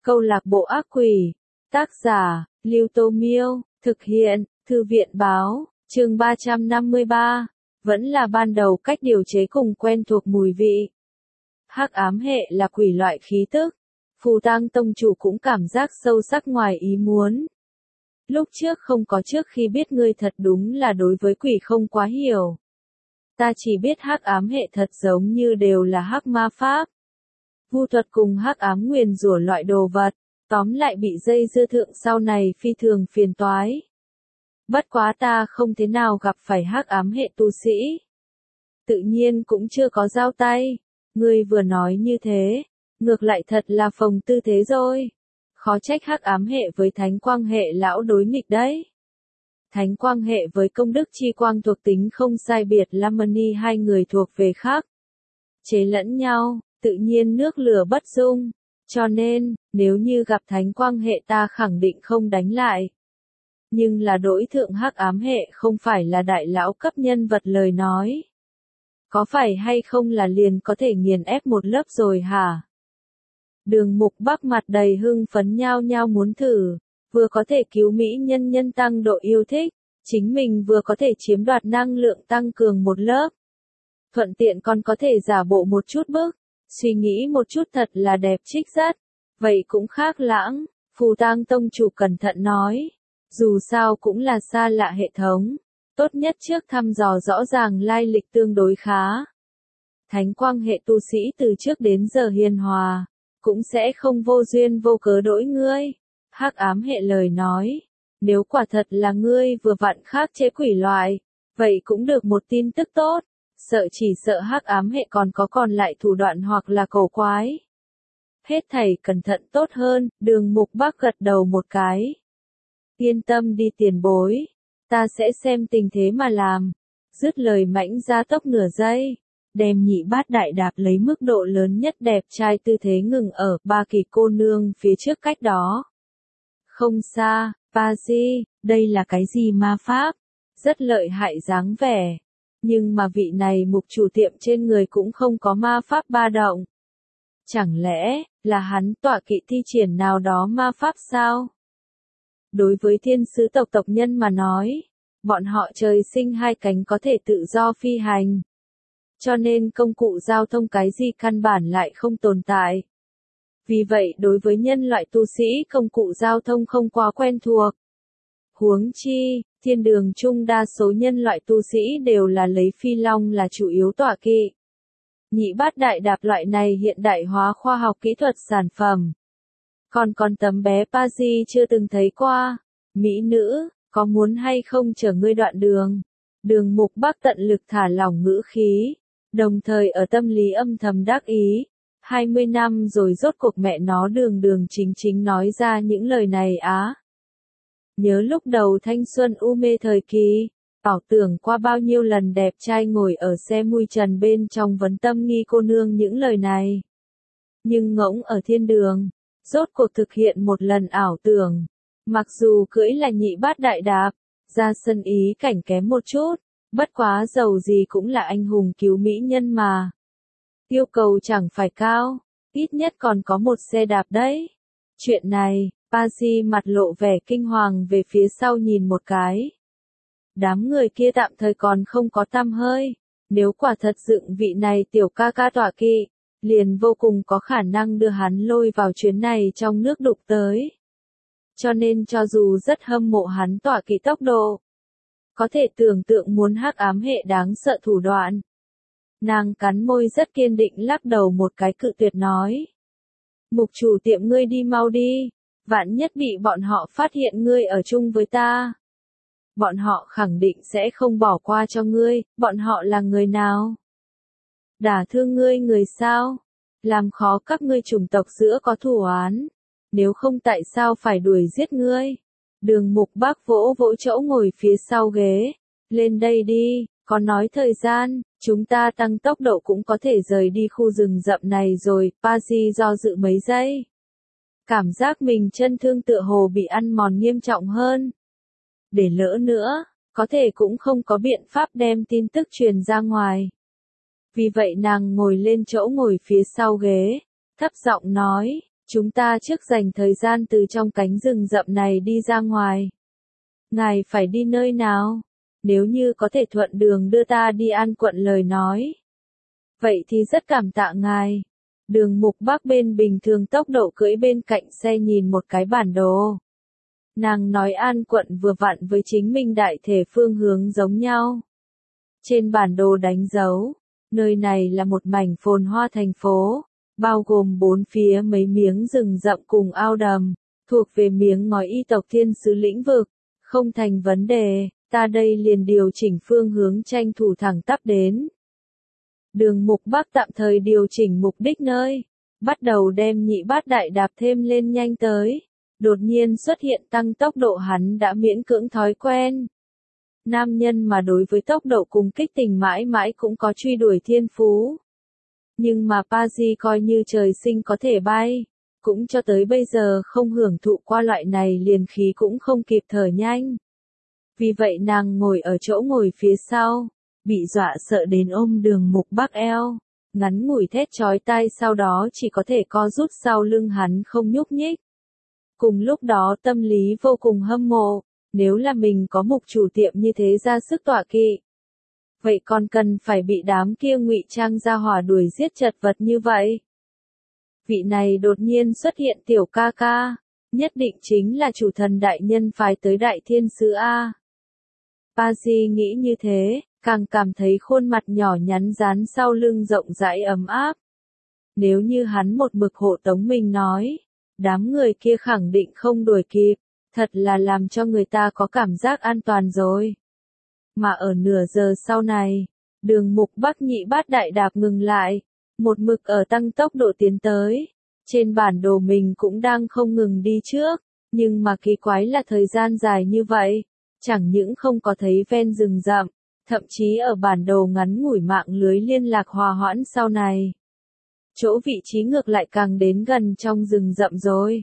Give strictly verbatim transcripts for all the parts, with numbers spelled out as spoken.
Câu lạc bộ ác quỷ. Tác giả, Lưu Tô Miêu. Thực hiện, Thư viện Báo. Chương ba trăm năm mươi ba. Vẫn là ban đầu cách điều chế cùng quen thuộc mùi vị. Hắc ám hệ là quỷ loại khí tức. Phù Tang tông chủ cũng cảm giác sâu sắc ngoài ý muốn. Lúc trước không có trước khi biết ngươi thật đúng là đối với quỷ không quá hiểu. Ta chỉ biết hắc ám hệ thật giống như đều là hắc ma pháp. Vu thuật cùng hắc ám nguyền rủa loại đồ vật, tóm lại bị dây dưa thượng sau này phi thường phiền toái. Bất quá ta không thế nào gặp phải hắc ám hệ tu sĩ. Tự nhiên cũng chưa có giao tay. Ngươi vừa nói như thế, ngược lại thật là phồng tư thế rồi. Khó trách hắc ám hệ với thánh quang hệ lão đối nghịch đấy. Thánh quang hệ với công đức chi quang thuộc tính không sai biệt Lamani hai người thuộc về khác. Chế lẫn nhau, tự nhiên nước lửa bất dung. Cho nên, nếu như gặp thánh quang hệ ta khẳng định không đánh lại. Nhưng là đối thượng hắc ám hệ không phải là đại lão cấp nhân vật lời nói. Có phải hay không là liền có thể nghiền ép một lớp rồi hả? Đường Mục Bắc mặt đầy hưng phấn nhao nhao muốn thử, vừa có thể cứu mỹ nhân nhân tăng độ yêu thích, chính mình vừa có thể chiếm đoạt năng lượng tăng cường một lớp. Thuận tiện còn có thể giả bộ một chút bức, suy nghĩ một chút thật là đẹp trích rất, vậy cũng khác lãng, Phù Tang tông chủ cẩn thận nói, dù sao cũng là xa lạ hệ thống, tốt nhất trước thăm dò rõ ràng lai lịch tương đối khá. Thánh quang hệ tu sĩ từ trước đến giờ hiền hòa, cũng sẽ không vô duyên vô cớ đỗi ngươi. Hắc ám hệ lời nói, nếu quả thật là ngươi vừa vặn khác chế quỷ loại, vậy cũng được một tin tức tốt, sợ chỉ sợ hắc ám hệ còn có còn lại thủ đoạn hoặc là cổ quái. Hết thảy cẩn thận tốt hơn, Đường Mục Bắc gật đầu một cái. Yên tâm đi tiền bối, ta sẽ xem tình thế mà làm. Dứt lời mãnh ra tốc nửa giây, đem nhị bát đại đạp lấy mức độ lớn nhất đẹp trai tư thế ngừng ở ba kỳ cô nương phía trước cách đó. Không xa, ba di, đây là cái gì ma pháp? Rất lợi hại dáng vẻ. Nhưng mà vị này mục chủ tiệm trên người cũng không có ma pháp ba động. Chẳng lẽ, là hắn tọa kỵ thi triển nào đó ma pháp sao? Đối với thiên sứ tộc tộc nhân mà nói, bọn họ trời sinh hai cánh có thể tự do phi hành. Cho nên công cụ giao thông cái gì căn bản lại không tồn tại. Vì vậy đối với nhân loại tu sĩ công cụ giao thông không quá quen thuộc. Huống chi, thiên đường chung đa số nhân loại tu sĩ đều là lấy phi long là chủ yếu tọa kỵ. Nhị bát đại đạp loại này hiện đại hóa khoa học kỹ thuật sản phẩm. Còn con tấm bé Pazi chưa từng thấy qua. Mỹ nữ, có muốn hay không chở ngươi đoạn đường? Đường Mục Bắc tận lực thả lỏng ngữ khí, đồng thời ở tâm lý âm thầm đắc ý. hai mươi năm rồi rốt cuộc mẹ nó đường đường chính chính nói ra những lời này á. Nhớ lúc đầu thanh xuân u mê thời kỳ, ảo tưởng qua bao nhiêu lần đẹp trai ngồi ở xe mui trần bên trong vấn tâm nghi cô nương những lời này. Nhưng ngỗng ở thiên đường, rốt cuộc thực hiện một lần ảo tưởng. Mặc dù cưỡi là nhị bát đại đạp, ra sân ý cảnh kém một chút, bất quá dầu gì cũng là anh hùng cứu mỹ nhân mà. Yêu cầu chẳng phải cao, ít nhất còn có một xe đạp đấy. Chuyện này, Pazi mặt lộ vẻ kinh hoàng về phía sau nhìn một cái. Đám người kia tạm thời còn không có tăm hơi, nếu quả thật dựng vị này tiểu ca ca tọa kỵ, liền vô cùng có khả năng đưa hắn lôi vào chuyến này trong nước đục tới. Cho nên cho dù rất hâm mộ hắn tọa kỵ tốc độ, có thể tưởng tượng muốn hắc ám hệ đáng sợ thủ đoạn. Nàng cắn môi rất kiên định lắc đầu một cái cự tuyệt nói. Mục chủ tiệm ngươi đi mau đi, vạn nhất bị bọn họ phát hiện ngươi ở chung với ta. Bọn họ khẳng định sẽ không bỏ qua cho ngươi, bọn họ là người nào? Đả thương ngươi người sao? Làm khó các ngươi chủng tộc giữa có thù oán. Nếu không tại sao phải đuổi giết ngươi? Đường Mục Bắc vỗ vỗ chỗ ngồi phía sau ghế. Lên đây đi, có nói thời gian, chúng ta tăng tốc độ cũng có thể rời đi khu rừng rậm này rồi. Pazi do dự mấy giây. Cảm giác mình chân thương tựa hồ bị ăn mòn nghiêm trọng hơn. Để lỡ nữa, có thể cũng không có biện pháp đem tin tức truyền ra ngoài. Vì vậy nàng ngồi lên chỗ ngồi phía sau ghế, thấp giọng nói, Chúng ta trước dành thời gian từ trong cánh rừng rậm này đi ra ngoài. Ngài phải đi nơi nào? Nếu như có thể thuận đường đưa ta đi An Quận lời nói. Vậy thì rất cảm tạ ngài. Đường Mục Bác bên bình thường tốc độ cưỡi bên cạnh xe nhìn một cái bản đồ. Nàng nói An Quận vừa vặn với chính minh đại thể phương hướng giống nhau. Trên bản đồ đánh dấu, nơi này là một mảnh phồn hoa thành phố, bao gồm bốn phía mấy miếng rừng rậm cùng ao đầm, thuộc về miếng ngói y tộc thiên sứ lĩnh vực, không thành vấn đề, ta đây liền điều chỉnh phương hướng tranh thủ thẳng tắp đến. Đường Mục Bác tạm thời điều chỉnh mục đích nơi, bắt đầu đem nhị bát đại đạp thêm lên nhanh tới, đột nhiên xuất hiện tăng tốc độ hắn đã miễn cưỡng thói quen. Nam nhân mà đối với tốc độ cùng kích tình mãi mãi cũng có truy đuổi thiên phú. Nhưng mà Pazi coi như trời sinh có thể bay, cũng cho tới bây giờ không hưởng thụ qua loại này liền khí cũng không kịp thở nhanh. Vì vậy nàng ngồi ở chỗ ngồi phía sau, bị dọa sợ đến ôm Đường Mục Bác eo, ngắn ngủi thét chói tai sau đó chỉ có thể co rút sau lưng hắn không nhúc nhích. Cùng lúc đó tâm lý vô cùng hâm mộ, nếu là mình có mục chủ tiệm như thế ra sức tọa kỵ. Vậy còn cần phải bị đám kia ngụy trang ra hỏa đuổi giết chật vật như vậy. Vị này đột nhiên xuất hiện tiểu ca ca, nhất định chính là chủ thần đại nhân phái tới đại thiên sứ A. Pazi nghĩ như thế, càng cảm thấy khuôn mặt nhỏ nhắn dán sau lưng rộng rãi ấm áp. Nếu như hắn một mực hộ tống mình nói, đám người kia khẳng định không đuổi kịp, thật là làm cho người ta có cảm giác an toàn rồi. Mà ở nửa giờ sau này, Đường Mục Bác nhị bát đại đạp ngừng lại, một mực ở tăng tốc độ tiến tới. Trên bản đồ mình cũng đang không ngừng đi trước, nhưng mà kỳ quái là thời gian dài như vậy, chẳng những không có thấy ven rừng rậm, thậm chí ở bản đồ ngắn ngủi mạng lưới liên lạc hòa hoãn sau này. Chỗ vị trí ngược lại càng đến gần trong rừng rậm rồi.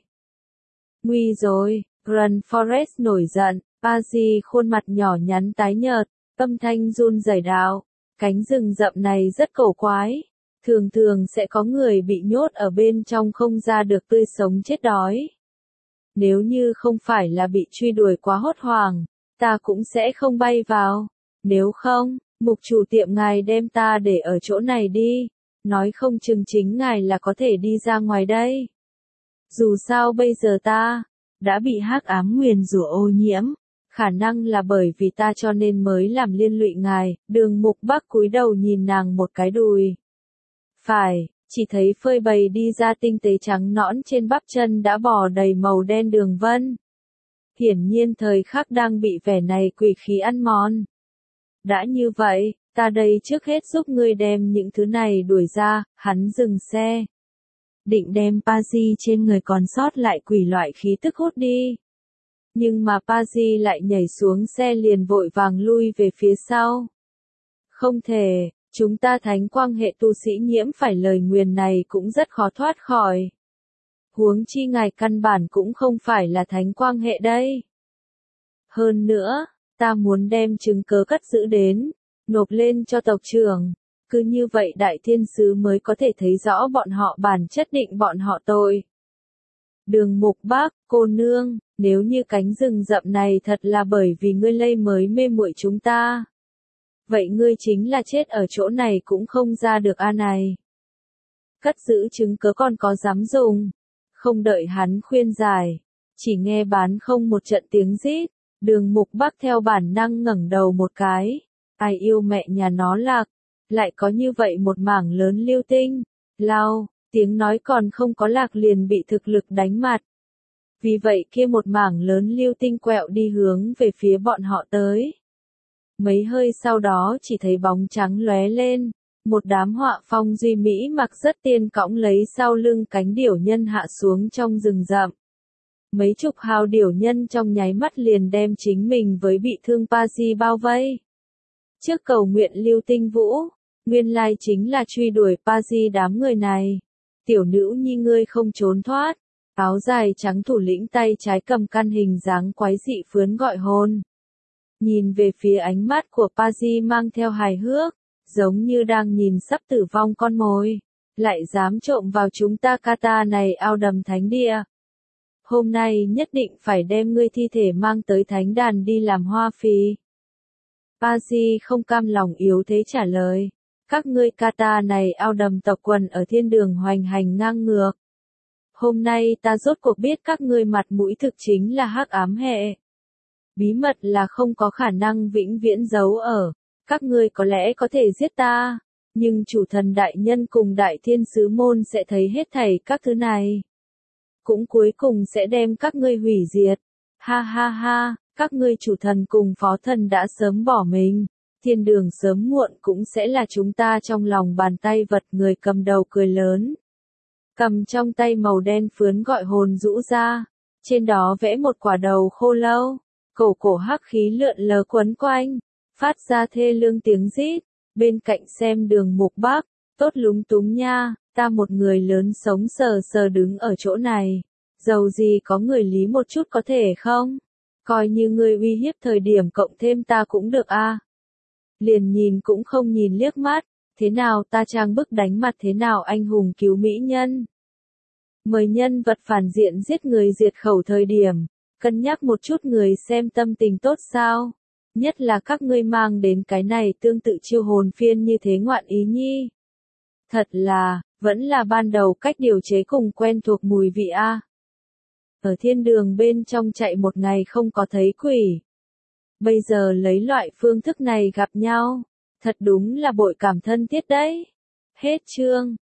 Nguy rồi, Grand Forest nổi giận, Pazi khuôn mặt nhỏ nhắn tái nhợt, âm thanh run rẩy đạo, cánh rừng rậm này rất cổ quái, thường thường sẽ có người bị nhốt ở bên trong không ra được tươi sống chết đói. Nếu như không phải là bị truy đuổi quá hốt hoảng, ta cũng sẽ không bay vào, nếu không, mục chủ tiệm ngài đem ta để ở chỗ này đi, nói không chừng chính ngài là có thể đi ra ngoài đây. Dù sao bây giờ ta đã bị hắc ám nguyền rủa ô nhiễm, khả năng là bởi vì ta cho nên mới làm liên lụy ngài. Đường Mục Bác cúi đầu nhìn nàng một cái đùi. Phải, chỉ thấy phơi bày đi ra tinh tế trắng nõn trên bắp chân đã bò đầy màu đen đường vân. Hiển nhiên thời khắc đang bị vẻ này quỷ khí ăn mòn. Đã như vậy, ta đây trước hết giúp ngươi đem những thứ này đuổi ra. Hắn dừng xe, định đem Pazi trên người còn sót lại quỷ loại khí tức hút đi. Nhưng mà Pazi lại nhảy xuống xe liền vội vàng lui về phía sau. Không thể, chúng ta thánh quang hệ tu sĩ nhiễm phải lời nguyền này cũng rất khó thoát khỏi. Huống chi ngài căn bản cũng không phải là thánh quang hệ đây. Hơn nữa, ta muốn đem chứng cớ cất giữ đến, nộp lên cho tộc trưởng. Cứ như vậy đại thiên sứ mới có thể thấy rõ bọn họ bản chất định bọn họ tội. Đường Mục Bác, cô nương, nếu như cánh rừng rậm này thật là bởi vì ngươi lây mới mê muội chúng ta. Vậy ngươi chính là chết ở chỗ này cũng không ra được a này. Cất giữ chứng cớ còn có dám dùng. Không đợi hắn khuyên giải, chỉ nghe bán không một trận tiếng rít, Đường Mục Bác theo bản năng ngẩng đầu một cái. Ai yêu mẹ nhà nó lạc, lại có như vậy một mảng lớn lưu tinh. Lao, tiếng nói còn không có lạc liền bị thực lực đánh mặt. Vì vậy kia một mảng lớn lưu tinh quẹo đi hướng về phía bọn họ tới. Mấy hơi sau đó chỉ thấy bóng trắng lóe lên, một đám họa phong duy mỹ mặc rất tiên cõng lấy sau lưng cánh điểu nhân hạ xuống trong rừng rậm. Mấy chục hào điểu nhân trong nháy mắt liền đem chính mình với bị thương Pazi bao vây. Trước cầu nguyện lưu tinh vũ, nguyên lai chính là truy đuổi Pazi đám người này. Tiểu nữ nhi ngươi không trốn thoát. Áo dài trắng thủ lĩnh tay trái cầm căn hình dáng quái dị phướn gọi hồn. Nhìn về phía ánh mắt của Pazi mang theo hài hước, giống như đang nhìn sắp tử vong con mồi. lại dám trộm vào chúng ta kata này ao đầm thánh địa. Hôm nay nhất định phải đem ngươi thi thể mang tới thánh đàn đi làm hoa phí. Ba-di không cam lòng yếu thế trả lời. Các ngươi kata này ao đầm tộc quần ở thiên đường hoành hành ngang ngược. Hôm nay ta rốt cuộc biết các ngươi mặt mũi thực chính là hắc ám hệ. Bí mật là không có khả năng vĩnh viễn giấu ở. Các ngươi có lẽ có thể giết ta, nhưng chủ thần đại nhân cùng đại thiên sứ môn sẽ thấy hết thảy các thứ này. Cũng cuối cùng sẽ đem các ngươi hủy diệt. Ha ha ha, các ngươi chủ thần cùng phó thần đã sớm bỏ mình. Thiên đường sớm muộn cũng sẽ là chúng ta trong lòng bàn tay vật. Người cầm đầu cười lớn. Cầm trong tay màu đen phướn gọi hồn rũ ra. Trên đó vẽ một quả đầu khô lâu. Cổ cổ hắc khí lượn lờ quấn quanh. Phát ra thê lương tiếng rít. Bên cạnh xem đường mục bác. Tốt lúng túng nha. Ta một người lớn sống sờ sờ đứng ở chỗ này. Dầu gì có người lý một chút có thể không? Coi như người uy hiếp thời điểm cộng thêm ta cũng được a. À? Liền nhìn cũng không nhìn liếc mắt. Thế nào ta trang bức đánh mặt, thế nào anh hùng cứu mỹ nhân? Mời nhân vật phản diện giết người diệt khẩu thời điểm. Cân nhắc một chút người xem tâm tình tốt sao? Nhất là các ngươi mang đến cái này tương tự chiêu hồn phiên như thế ngoạn ý nhi. Thật là, vẫn là ban đầu cách điều chế cùng quen thuộc mùi vị a. À. Ở thiên đường bên trong chạy một ngày không có thấy quỷ. Bây giờ lấy loại phương thức này gặp nhau. Thật đúng là bội cảm thân thiết đấy. Hết chương.